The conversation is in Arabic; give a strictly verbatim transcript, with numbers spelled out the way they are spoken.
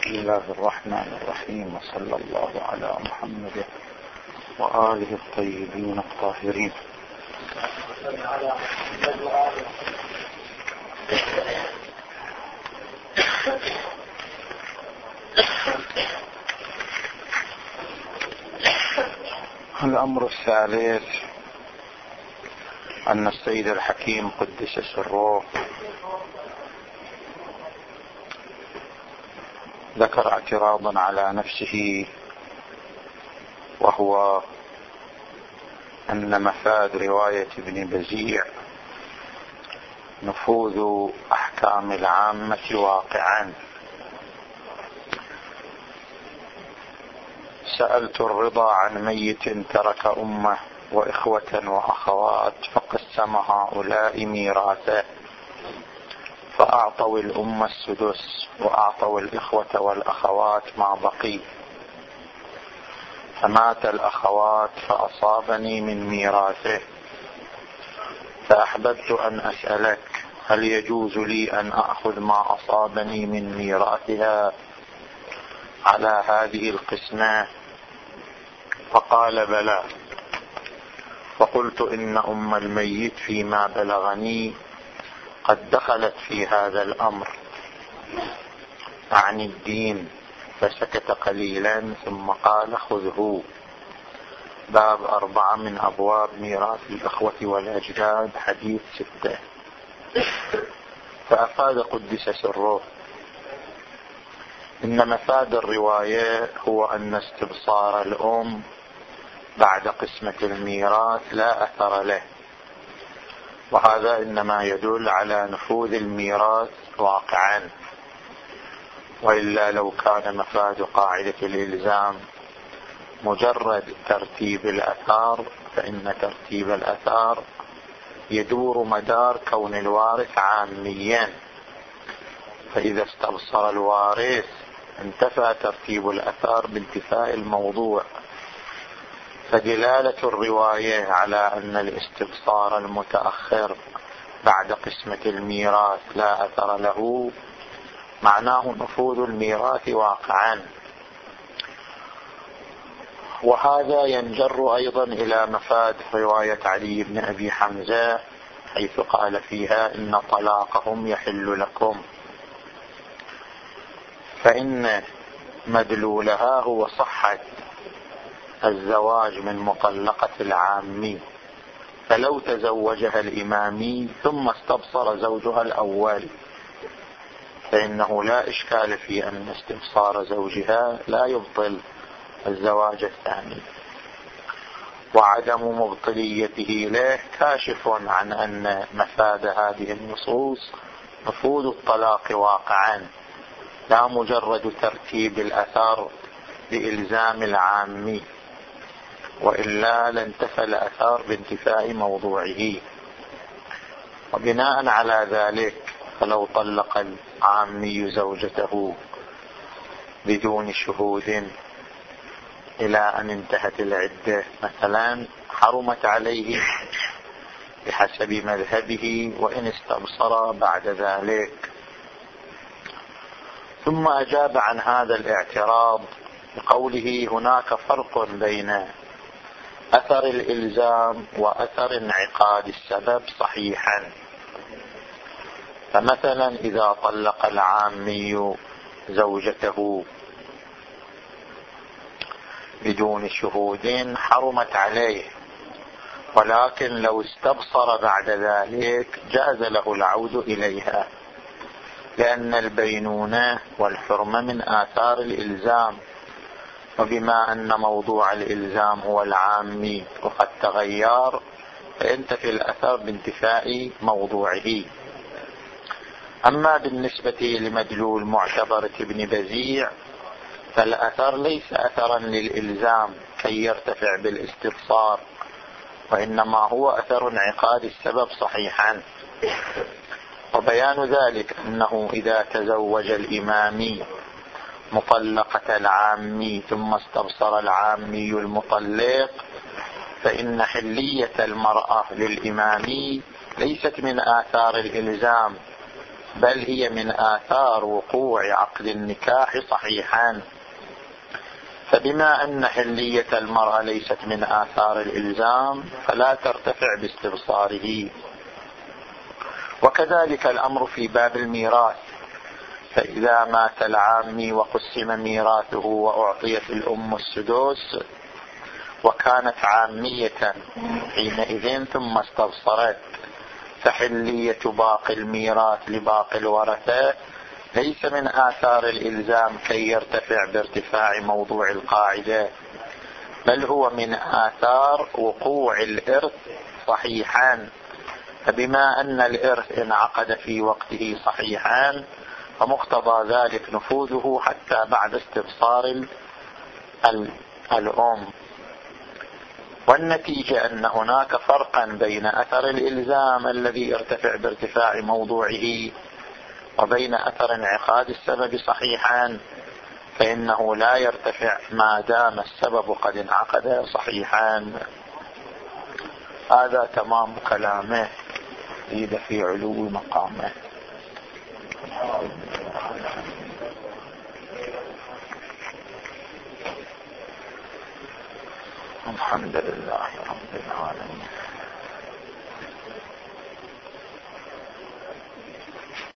بسم الله الرحمن الرحيم، وصلى الله على محمد وآله الطيبين الطاهرين. الأمر الثالث أن السيد الحكيم قدس سره ذكر اعتراضا على نفسه، وهو أن مفاد رواية ابن بزيع نفوذ أحكام العامة واقعا. سألت الرضا عن ميت ترك أمه وإخوة وأخوات فقسم هؤلاء ميراثه، فأعطوا الأم السدس وأعطوا الإخوة والأخوات ما بقي، فمات الأخوات فأصابني من ميراثه، فأحببت أن أسألك هل يجوز لي أن أخذ ما أصابني من ميراثها على هذه القسمة؟ فقال بلى. فقلت إن أم الميت فيما بلغني قد دخلت في هذا الأمر عن الدين، فسكت قليلا ثم قال خذه. باب أربعة من أبواب ميراث الأخوة والأجداد، حديث ستة. فأفاد قدس سره إن مفاد الرواية هو أن استبصار الأم بعد قسمة الميراث لا أثر له، وهذا إنما يدل على نفوذ الميراث واقعا، وإلا لو كان مفاد قاعدة الإلزام مجرد ترتيب الأثار فإن ترتيب الأثار يدور مدار كون الوارث عاميا، فإذا استبصر الوارث انتفى ترتيب الأثار بانتفاء الموضوع. فدلالة الرواية على أن الاستبصار المتأخر بعد قسمة الميراث لا أثر له معناه نفوذ الميراث واقعا، وهذا ينجر أيضا إلى مفاد رواية علي بن أبي حمزة حيث قال فيها إن طلاقهم يحل لكم، فإن مدلولها هو صحة الزواج من مطلقة العامي، فلو تزوجها الإمامي ثم استبصر زوجها الأول فإنه لا إشكال في أن استبصار زوجها لا يبطل الزواج الثاني، وعدم مبطليته له كاشف عن أن مفاد هذه النصوص نفوذ الطلاق واقعا، لا مجرد ترتيب الأثار بإلزام العامي، وإلا لانتفى الأثار بانتفاء موضوعه. وبناء على ذلك فلو طلق العامي زوجته بدون شهود إلى أن انتهت العدة مثلا حرمت عليه بحسب مذهبه وإن استبصر بعد ذلك. ثم أجاب عن هذا الاعتراض بقوله هناك فرق بين أثر الإلزام وأثر انعقاد السبب صحيحا. فمثلا إذا طلق العامي زوجته بدون شهود حرمت عليه، ولكن لو استبصر بعد ذلك جاز له العود إليها، لأن البينونة والحرمة من آثار الإلزام، وبما أن موضوع الإلزام هو العامي وقد تغير فينتفي الأثر بانتفاء موضوعه. أما بالنسبة لمدلول معتبرة ابن بزيع فالأثر ليس أثرا للإلزام كي يرتفع بالاستبصار، وإنما هو أثر انعقاد السبب صحيحا. وبيان ذلك أنه إذا تزوج الإمامي مطلقة العامي ثم استبصر العامي المطلق فإن حلية المرأة للإمامي ليست من آثار الإلزام، بل هي من آثار وقوع عقد النكاح صحيحا. فبما أن حلية المرأة ليست من آثار الإلزام فلا ترتفع باستبصاره. وكذلك الأمر في باب الميراث، فإذا مات العامي وقسم ميراثه وأعطيت الأم السدس وكانت عامية حينئذ ثم استبصرت، فحلية باقي الميراث لباقي الورثة ليس من آثار الإلزام كي يرتفع بارتفاع موضوع القاعدة، بل هو من آثار وقوع الإرث صحيحا. فبما أن الإرث انعقد في وقته صحيحا فمقتضى ذلك نفوذه حتى بعد استبصار الأم. والنتيجة أن هناك فرقا بين أثر الإلزام الذي يرتفع بارتفاع موضوعه وبين أثر انعقاد السبب صحيحا، فإنه لا يرتفع ما دام السبب قد انعقد صحيحا. هذا تمام كلامه، يزيد في علو مقامه. الحمد لله رب العالمين.